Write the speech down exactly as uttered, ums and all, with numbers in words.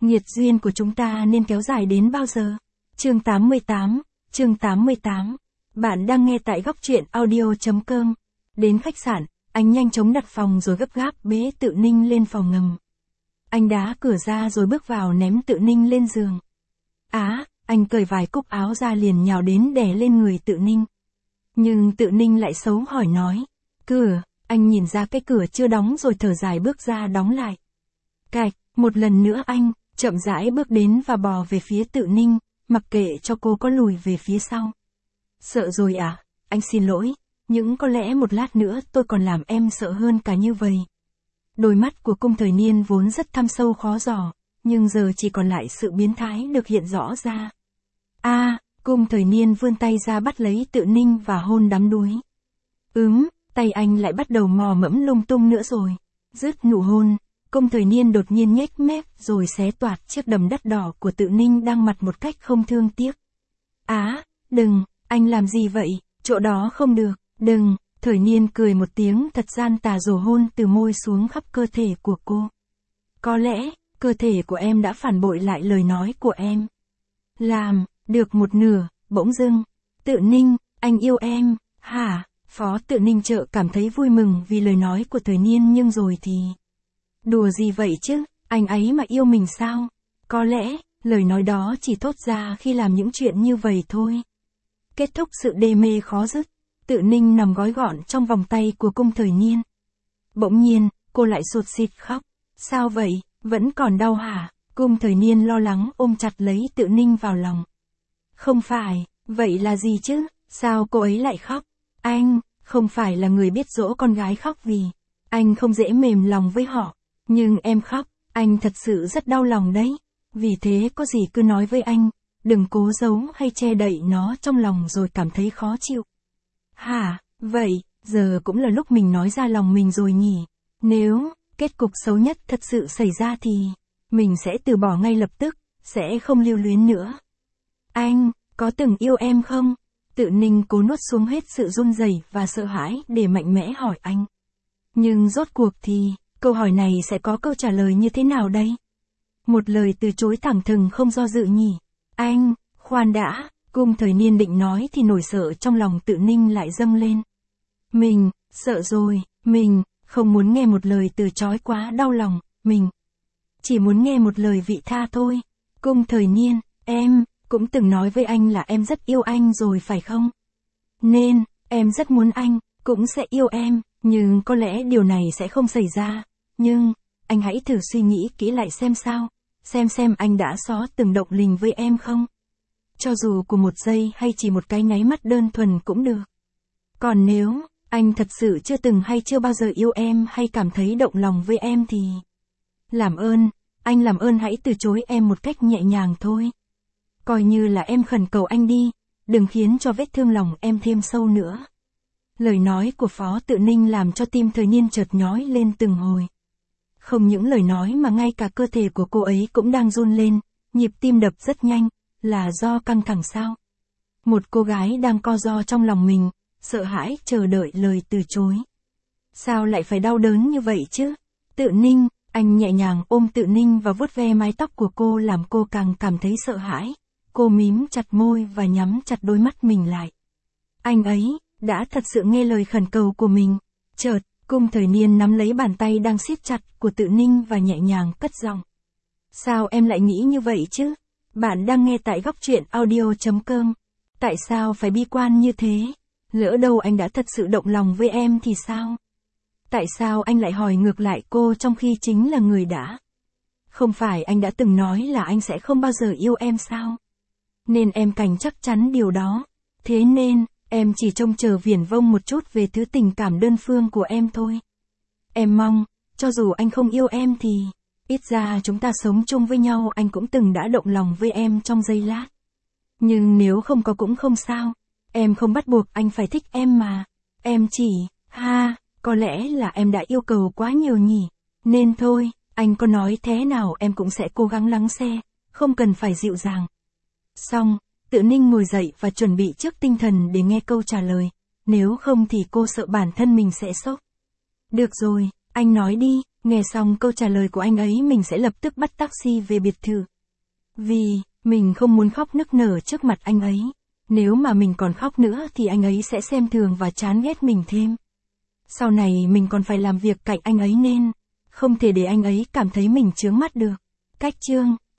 Nghiệt duyên của chúng ta nên kéo dài đến bao giờ? Chương tám mươi tám, chương tám mươi tám. Bạn đang nghe tại góc truyện audio.com. Đến khách sạn, anh nhanh chóng đặt phòng rồi gấp gáp bế Tự Ninh lên phòng ngầm. Anh đá cửa ra rồi bước vào ném Tự Ninh lên giường. Á, anh cởi vài cúc áo ra liền nhào đến đè lên người Tự Ninh. Nhưng Tự Ninh lại xấu hỏi nói. Cửa, anh nhìn ra cái cửa chưa đóng rồi thở dài bước ra đóng lại. Cạch, một lần nữa anh, chậm rãi bước đến và bò về phía Tự Ninh, mặc kệ cho cô có lùi về phía sau. Sợ rồi à, anh xin lỗi, nhưng có lẽ một lát nữa tôi còn làm em sợ hơn cả như vậy. Đôi mắt của Cung Thời Niên vốn rất thâm sâu khó dò, nhưng giờ chỉ còn lại sự biến thái được hiện rõ ra. A, à, Cung Thời Niên vươn tay ra bắt lấy Tự Ninh và hôn đắm đuối. Ừm, tay anh lại bắt đầu mò mẫm lung tung nữa rồi. Dứt nụ hôn, Cung Thời Niên đột nhiên nhếch mép rồi xé toạc chiếc đầm đất đỏ của Tự Ninh đang mặt một cách không thương tiếc. Á, đừng, anh làm gì vậy, chỗ đó không được, đừng. Thời Niên cười một tiếng thật gian tà rồi hôn từ môi xuống khắp cơ thể của cô. Có lẽ, cơ thể của em đã phản bội lại lời nói của em. Làm, được một nửa, bỗng dưng. Tự Ninh, anh yêu em, hả? Phó Tự Ninh chợ cảm thấy vui mừng vì lời nói của Thời Niên nhưng rồi thì... Đùa gì vậy chứ, anh ấy mà yêu mình sao? Có lẽ, lời nói đó chỉ thốt ra khi làm những chuyện như vậy thôi. Kết thúc sự đê mê khó dứt, Tự Ninh nằm gói gọn trong vòng tay của Cung Thời Niên. Bỗng nhiên, cô lại sụt sịt khóc. Sao vậy, vẫn còn đau hả? Cung Thời Niên lo lắng ôm chặt lấy Tự Ninh vào lòng. Không phải, vậy là gì chứ, sao cô ấy lại khóc? Anh, không phải là người biết dỗ con gái khóc vì anh không dễ mềm lòng với họ. Nhưng em khóc, anh thật sự rất đau lòng đấy. Vì thế có gì cứ nói với anh, đừng cố giấu hay che đậy nó trong lòng rồi cảm thấy khó chịu. Hả, vậy, giờ cũng là lúc mình nói ra lòng mình rồi nhỉ. Nếu, kết cục xấu nhất thật sự xảy ra thì, mình sẽ từ bỏ ngay lập tức, sẽ không lưu luyến nữa. Anh, có từng yêu em không? Tự Ninh cố nuốt xuống hết sự run rẩy và sợ hãi để mạnh mẽ hỏi anh. Nhưng rốt cuộc thì... Câu hỏi này sẽ có câu trả lời như thế nào đây? Một lời từ chối thẳng thừng không do dự nhỉ? Anh, khoan đã, Cung Thời Niên định nói thì nỗi sợ trong lòng Tự Ninh lại dâng lên. Mình, sợ rồi, mình, không muốn nghe một lời từ chối quá đau lòng, mình. Chỉ muốn nghe một lời vị tha thôi. Cung Thời Niên, em, cũng từng nói với anh là em rất yêu anh rồi phải không? Nên, em rất muốn anh, cũng sẽ yêu em. Nhưng có lẽ điều này sẽ không xảy ra. Nhưng, anh hãy thử suy nghĩ kỹ lại xem sao. Xem xem anh đã xó từng động tình với em không? Cho dù của một giây hay chỉ một cái nháy mắt đơn thuần cũng được. Còn nếu, anh thật sự chưa từng hay chưa bao giờ yêu em hay cảm thấy động lòng với em thì... Làm ơn, anh làm ơn hãy từ chối em một cách nhẹ nhàng thôi. Coi như là em khẩn cầu anh đi, đừng khiến cho vết thương lòng em thêm sâu nữa. Lời nói của Phó Tự Ninh làm cho tim Thời Niên chợt nhói lên từng hồi. Không những lời nói mà ngay cả cơ thể của cô ấy cũng đang run lên, nhịp tim đập rất nhanh, là do căng thẳng sao? Một cô gái đang co ro trong lòng mình, sợ hãi chờ đợi lời từ chối. Sao lại phải đau đớn như vậy chứ? Tự Ninh, anh nhẹ nhàng ôm Tự Ninh và vuốt ve mái tóc của cô làm cô càng cảm thấy sợ hãi. Cô mím chặt môi và nhắm chặt đôi mắt mình lại. Anh ấy đã thật sự nghe lời khẩn cầu của mình. Chợt, Cung Thời Niên nắm lấy bàn tay đang siết chặt của Tự Ninh và nhẹ nhàng cất giọng. Sao em lại nghĩ như vậy chứ? Bạn đang nghe tại góc truyện audio.com. Tại sao phải bi quan như thế? Lỡ đâu anh đã thật sự động lòng với em thì sao? Tại sao anh lại hỏi ngược lại cô trong khi chính là người đã? Không phải anh đã từng nói là anh sẽ không bao giờ yêu em sao? Nên em cảnh chắc chắn điều đó. Thế nên... Em chỉ trông chờ viển vông một chút về thứ tình cảm đơn phương của em thôi. Em mong, cho dù anh không yêu em thì, ít ra chúng ta sống chung với nhau anh cũng từng đã động lòng với em trong giây lát. Nhưng nếu không có cũng không sao, em không bắt buộc anh phải thích em mà. Em chỉ, ha, có lẽ là em đã yêu cầu quá nhiều nhỉ. Nên thôi, anh có nói thế nào em cũng sẽ cố gắng lắng nghe, không cần phải dịu dàng. Xong. Tự Ninh ngồi dậy và chuẩn bị trước tinh thần để nghe câu trả lời, nếu không thì cô sợ bản thân mình sẽ sốc. Được rồi, anh nói đi, Nghe xong câu trả lời của anh ấy mình sẽ lập tức bắt taxi về biệt thự. Vì, mình không muốn khóc nức nở trước mặt anh ấy. Nếu mà mình còn khóc nữa thì anh ấy sẽ xem thường và chán ghét mình thêm. Sau này mình còn phải làm việc cạnh anh ấy nên, không thể để anh ấy cảm thấy mình chướng mắt được. Cách chương